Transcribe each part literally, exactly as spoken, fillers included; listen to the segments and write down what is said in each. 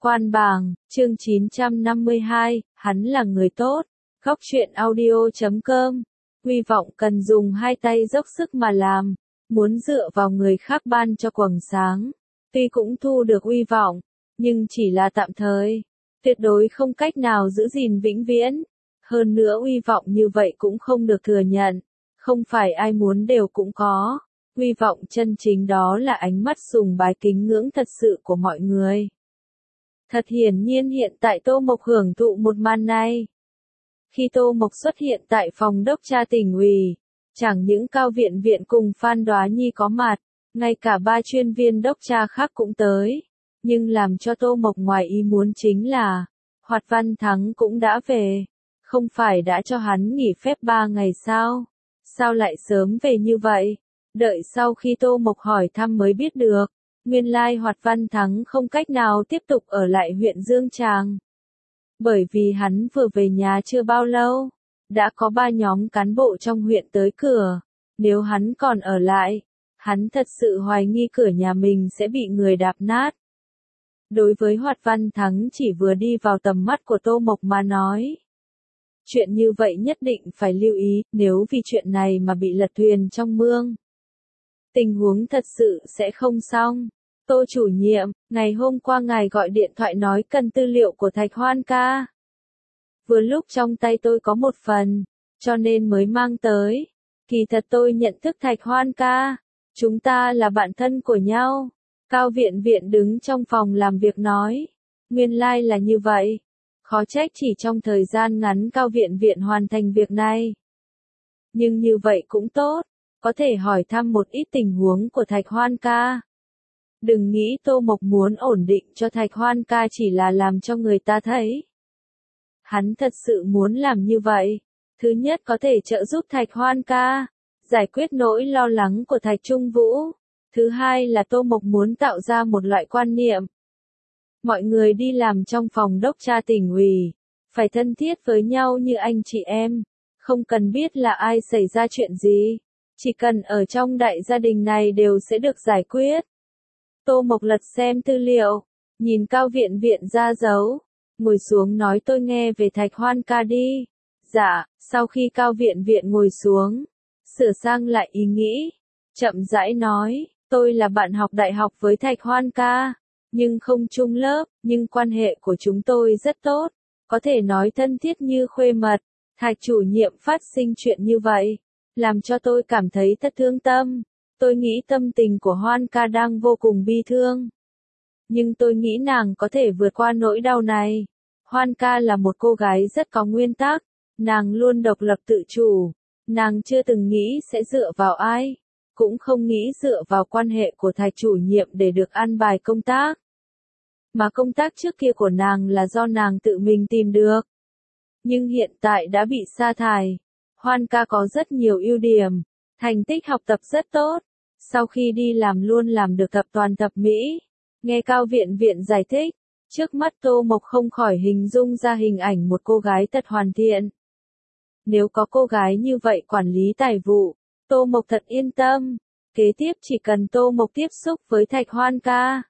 Quan bảng, chương chín trăm năm mươi hai, hắn là người tốt. Góc truyện audio chấm com. Hy vọng cần dùng hai tay dốc sức mà làm, muốn dựa vào người khác ban cho quầng sáng. Tuy cũng thu được hy vọng, nhưng chỉ là tạm thời, tuyệt đối không cách nào giữ gìn vĩnh viễn. Hơn nữa hy vọng như vậy cũng không được thừa nhận, không phải ai muốn đều cũng có. Hy vọng chân chính đó là ánh mắt sùng bái kính ngưỡng thật sự của mọi người. Thật hiển nhiên hiện tại Tô Mộc hưởng thụ một màn này. Khi Tô Mộc xuất hiện tại phòng đốc tra tỉnh ủy, chẳng những Cao Viện Viện cùng Phan Đoá Nhi có mặt, ngay cả ba chuyên viên đốc tra khác cũng tới. Nhưng làm cho Tô Mộc ngoài ý muốn chính là, Hoạt Văn Thắng cũng đã về. Không phải đã cho hắn nghỉ phép ba ngày sao? Sao lại sớm về như vậy? Đợi sau khi Tô Mộc hỏi thăm mới biết được, nguyên lai Hoạt Văn Thắng không cách nào tiếp tục ở lại huyện Dương Tràng. Bởi vì hắn vừa về nhà chưa bao lâu, đã có ba nhóm cán bộ trong huyện tới cửa. Nếu hắn còn ở lại, hắn thật sự hoài nghi cửa nhà mình sẽ bị người đạp nát. Đối với Hoạt Văn Thắng chỉ vừa đi vào tầm mắt của Tô Mộc mà nói. Chuyện như vậy nhất định phải lưu ý, nếu vì chuyện này mà bị lật thuyền trong mương. Tình huống thật sự sẽ không xong. Tô chủ nhiệm, ngày hôm qua ngài gọi điện thoại nói cần tư liệu của Thạch Hoan ca. Vừa lúc trong tay tôi có một phần, cho nên mới mang tới. Kỳ thật tôi nhận thức Thạch Hoan ca. Chúng ta là bạn thân của nhau. Cao Viện Viện đứng trong phòng làm việc nói. Nguyên lai là như vậy. Khó trách chỉ trong thời gian ngắn Cao Viện Viện hoàn thành việc này. Nhưng như vậy cũng tốt. Có thể hỏi thăm một ít tình huống của Thạch Hoan ca. Đừng nghĩ Tô Mộc muốn ổn định cho Thạch Hoan ca chỉ là làm cho người ta thấy. Hắn thật sự muốn làm như vậy. Thứ nhất có thể trợ giúp Thạch Hoan ca, giải quyết nỗi lo lắng của Thạch Trung Vũ. Thứ hai là Tô Mộc muốn tạo ra một loại quan niệm. Mọi người đi làm trong phòng đốc tra tỉnh ủy, phải thân thiết với nhau như anh chị em. Không cần biết là ai xảy ra chuyện gì. Chỉ cần ở trong đại gia đình này đều sẽ được giải quyết. Tô Mộc lật xem tư liệu, nhìn Cao Viện Viện ra dấu, ngồi xuống nói tôi nghe về Thạch Hoan ca đi. Dạ, sau khi Cao Viện Viện ngồi xuống, sửa sang lại ý nghĩ, chậm rãi nói, tôi là bạn học đại học với Thạch Hoan ca, nhưng không chung lớp, nhưng quan hệ của chúng tôi rất tốt, có thể nói thân thiết như khuê mật. Thạch chủ nhiệm phát sinh chuyện như vậy, làm cho tôi cảm thấy thật thương tâm. Tôi nghĩ tâm tình của Hoan ca đang vô cùng bi thương. Nhưng tôi nghĩ nàng có thể vượt qua nỗi đau này. Hoan ca là một cô gái rất có nguyên tắc. Nàng luôn độc lập tự chủ. Nàng chưa từng nghĩ sẽ dựa vào ai. Cũng không nghĩ dựa vào quan hệ của Thạch chủ nhiệm để được an bài công tác. Mà công tác trước kia của nàng là do nàng tự mình tìm được. Nhưng hiện tại đã bị sa thải. Hoan ca có rất nhiều ưu điểm. Thành tích học tập rất tốt. Sau khi đi làm luôn làm được tập toàn thập mỹ. Nghe Cao Viện Viện giải thích, trước mắt Tô Mộc không khỏi hình dung ra hình ảnh một cô gái thật hoàn thiện. Nếu có cô gái như vậy quản lý tài vụ, Tô Mộc thật yên tâm. Kế tiếp chỉ cần Tô Mộc tiếp xúc với Thạch Hoan ca.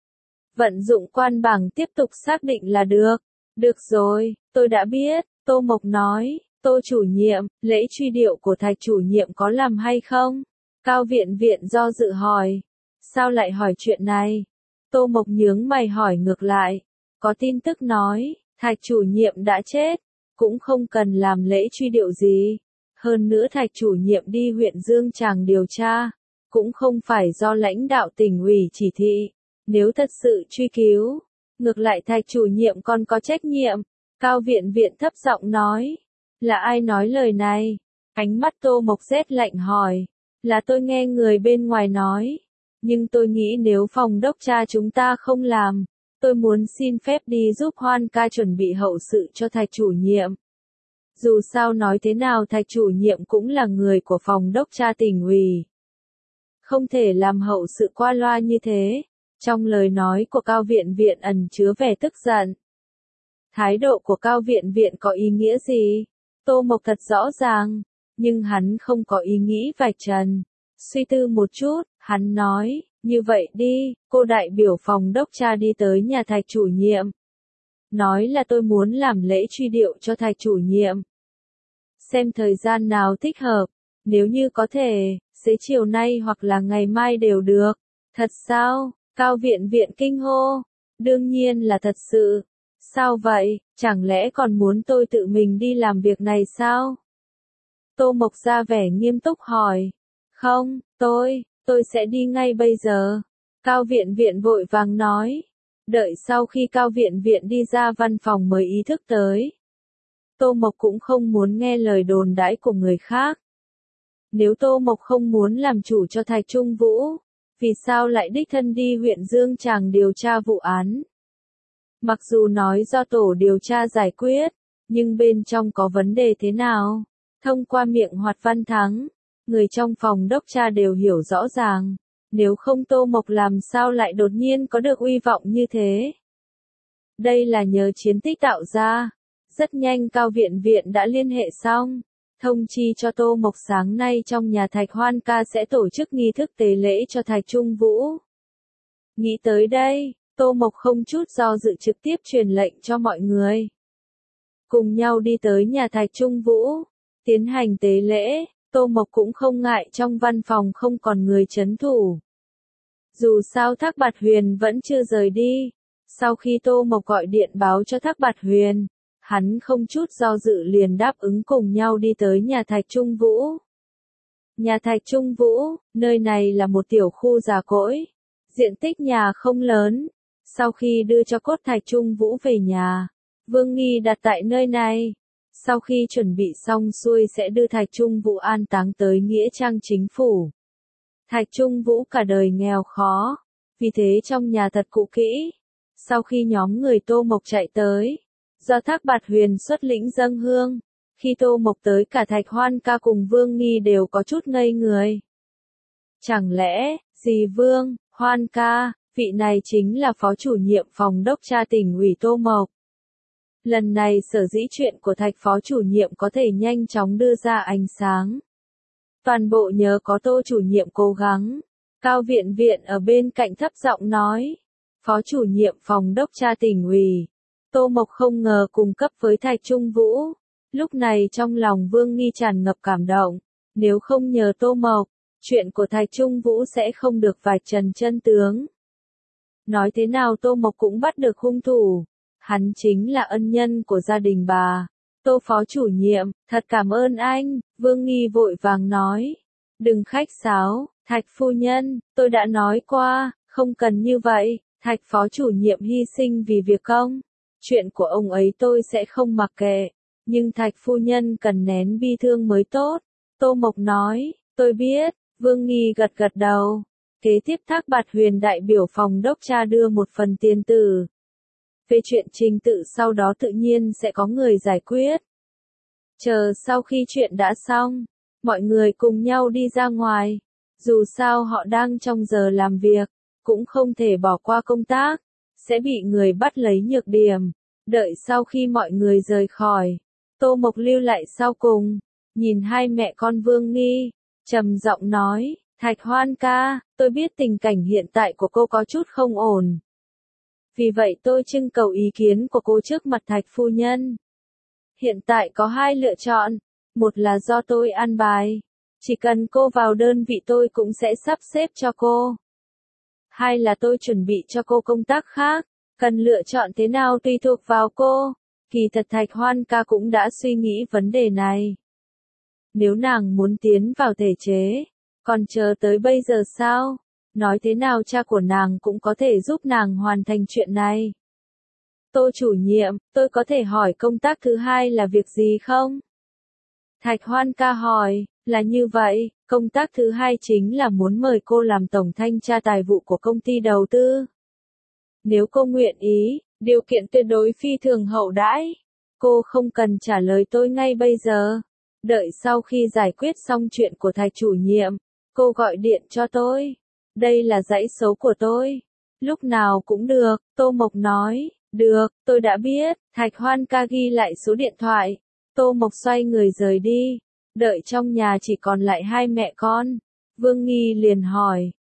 Vận dụng quan bảng tiếp tục xác định là được. Được rồi, tôi đã biết, Tô Mộc nói. Tô chủ nhiệm, lễ truy điệu của Thạch chủ nhiệm có làm hay không? Cao Viện Viện do dự hỏi. Sao lại hỏi chuyện này? Tô Mộc nhướng mày hỏi ngược lại. Có tin tức nói, Thạch chủ nhiệm đã chết. Cũng không cần làm lễ truy điệu gì. Hơn nữa Thạch chủ nhiệm đi huyện Dương Tràng điều tra. Cũng không phải do lãnh đạo tỉnh ủy chỉ thị. Nếu thật sự truy cứu, ngược lại Thạch chủ nhiệm còn có trách nhiệm. Cao Viện Viện thấp giọng nói. Là ai nói lời này? Ánh mắt Tô Mộc rét lạnh hỏi. Là tôi nghe người bên ngoài nói. Nhưng tôi nghĩ nếu phòng đốc tra chúng ta không làm, tôi muốn xin phép đi giúp Hoan ca chuẩn bị hậu sự cho Thạch chủ nhiệm. Dù sao nói thế nào Thạch chủ nhiệm cũng là người của phòng đốc tra tỉnh ủy. Không thể làm hậu sự qua loa như thế. Trong lời nói của Cao Viện Viện ẩn chứa vẻ tức giận. Thái độ của Cao Viện Viện có ý nghĩa gì? Tô Mộc thật rõ ràng. Nhưng hắn không có ý nghĩ vạch trần. Suy tư một chút, hắn nói, Như vậy đi, cô đại biểu phòng đốc tra đi tới nhà Thạch chủ nhiệm. Nói là tôi muốn làm lễ truy điệu cho Thạch chủ nhiệm. Xem thời gian nào thích hợp, nếu như có thể, xế chiều nay hoặc là ngày mai đều được. Thật sao? Cao viện viện kinh hô. Đương nhiên là thật sự. Sao vậy, chẳng lẽ còn muốn tôi tự mình đi làm việc này sao? Tô Mộc ra vẻ nghiêm túc hỏi. Không, tôi, tôi sẽ đi ngay bây giờ. Cao viện viện vội vàng nói. Đợi sau khi Cao viện viện đi ra văn phòng mới ý thức tới. Tô Mộc cũng không muốn nghe lời đồn đãi của người khác. Nếu Tô Mộc không muốn làm chủ cho Thạch Trung Vũ, vì sao lại đích thân đi huyện Dương Tràng điều tra vụ án? Mặc dù nói do tổ điều tra giải quyết, nhưng bên trong có vấn đề thế nào? Thông qua miệng Hoạt Văn Thắng, người trong phòng đốc tra đều hiểu rõ ràng. Nếu không Tô Mộc làm sao lại đột nhiên có được uy vọng như thế? Đây là nhờ chiến tích tạo ra. Rất nhanh Cao viện viện đã liên hệ xong, thông chi cho Tô Mộc sáng nay trong nhà Thạch Hoan ca sẽ tổ chức nghi thức tế lễ cho Thạch Trung Vũ. Nghĩ tới đây, Tô Mộc không chút do dự trực tiếp truyền lệnh cho mọi người. Cùng nhau đi tới nhà Thạch Trung Vũ, tiến hành tế lễ, Tô Mộc cũng không ngại trong văn phòng không còn người trấn thủ. Dù sao Thác Bạt Huyền vẫn chưa rời đi, sau khi Tô Mộc gọi điện báo cho Thác Bạt Huyền, hắn không chút do dự liền đáp ứng cùng nhau đi tới nhà Thạch Trung Vũ. Nhà Thạch Trung Vũ, nơi này là một tiểu khu già cỗi, diện tích nhà không lớn. Sau khi đưa cho cốt Thạch Trung Vũ về nhà, Vương Nghi đặt tại nơi này. Sau khi chuẩn bị xong xuôi sẽ đưa Thạch Trung Vũ an táng tới nghĩa trang chính phủ. Thạch Trung Vũ cả đời nghèo khó, vì thế trong nhà thật cũ kỹ. Sau khi nhóm người Tô Mộc chạy tới, do Thác Bạt Huyền xuất lĩnh dâng hương, khi Tô Mộc tới cả Thạch Hoan ca cùng Vương Nghi đều có chút ngây người. Chẳng lẽ, dì Vương, Hoan ca, vị này chính là phó chủ nhiệm phòng đốc tra tỉnh ủy Tô Mộc. Lần này sở dĩ chuyện của Thạch phó chủ nhiệm có thể nhanh chóng đưa ra ánh sáng. Toàn bộ nhờ có Tô chủ nhiệm cố gắng. Cao viện viện ở bên cạnh thấp giọng nói. Phó chủ nhiệm phòng đốc tra tỉnh ủy. Tô Mộc không ngờ cùng cấp với Thạch Trung Vũ. Lúc này trong lòng Vương Nghi tràn ngập cảm động. Nếu không nhờ Tô Mộc, chuyện của Thạch Trung Vũ sẽ không được vạch trần chân tướng. Nói thế nào Tô Mộc cũng bắt được hung thủ. Hắn chính là ân nhân của gia đình bà. Tô phó chủ nhiệm, thật cảm ơn anh, Vương Nghi vội vàng nói. Đừng khách sáo, Thạch phu nhân, tôi đã nói qua, không cần như vậy, Thạch phó chủ nhiệm hy sinh vì việc công. Chuyện của ông ấy tôi sẽ không mặc kệ, nhưng Thạch phu nhân cần nén bi thương mới tốt. Tô Mộc nói, tôi biết, Vương Nghi gật gật đầu. Kế tiếp Thác Bạt Huyền đại biểu phòng đốc tra đưa một phần tiền tử. Về chuyện trình tự sau đó tự nhiên sẽ có người giải quyết. Chờ sau khi chuyện đã xong, mọi người cùng nhau đi ra ngoài. Dù sao họ đang trong giờ làm việc, cũng không thể bỏ qua công tác, sẽ bị người bắt lấy nhược điểm. Đợi sau khi mọi người rời khỏi, Tô Mộc lưu lại sau cùng, nhìn hai mẹ con Vương Nghi, trầm giọng nói, Thạch Hoan ca, tôi biết tình cảnh hiện tại của cô có chút không ổn. Vì vậy tôi trưng cầu ý kiến của cô trước mặt Thạch phu nhân. Hiện tại có hai lựa chọn, một là do tôi an bài, chỉ cần cô vào đơn vị tôi cũng sẽ sắp xếp cho cô. Hai là tôi chuẩn bị cho cô công tác khác, cần lựa chọn thế nào tùy thuộc vào cô. Kỳ thật Thạch Hoan ca cũng đã suy nghĩ vấn đề này. Nếu nàng muốn tiến vào thể chế, còn chờ tới bây giờ sao? Nói thế nào cha của nàng cũng có thể giúp nàng hoàn thành chuyện này. Tô chủ nhiệm, tôi có thể hỏi công tác thứ hai là việc gì không? Thạch Hoan ca hỏi, là như vậy, công tác thứ hai chính là muốn mời cô làm tổng thanh tra tài vụ của công ty đầu tư. Nếu cô nguyện ý, điều kiện tuyệt đối phi thường hậu đãi. Cô không cần trả lời tôi ngay bây giờ. Đợi sau khi giải quyết xong chuyện của Thạch chủ nhiệm, cô gọi điện cho tôi. Đây là dãy số của tôi. Lúc nào cũng được, Tô Mộc nói. Được, tôi đã biết. Thạch Hoan ca ghi lại số điện thoại. Tô Mộc xoay người rời đi. Đợi trong nhà chỉ còn lại hai mẹ con. Vương Nghi liền hỏi,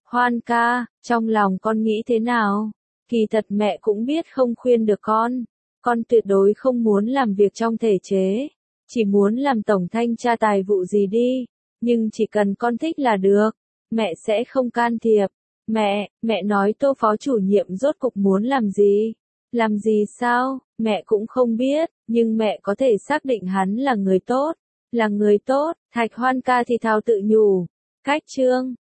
Hoan ca, trong lòng con nghĩ thế nào? Kỳ thật mẹ cũng biết không khuyên được con. Con tuyệt đối không muốn làm việc trong thể chế. Chỉ muốn làm tổng thanh tra tài vụ gì đi. Nhưng chỉ cần con thích là được. Mẹ sẽ không can thiệp. Mẹ, mẹ nói Tô phó chủ nhiệm rốt cục muốn làm gì? Làm gì sao? Mẹ cũng không biết. Nhưng mẹ có thể xác định hắn là người tốt. Là người tốt. Thạch Hoan ca thì thào tự nhủ. Cách trương.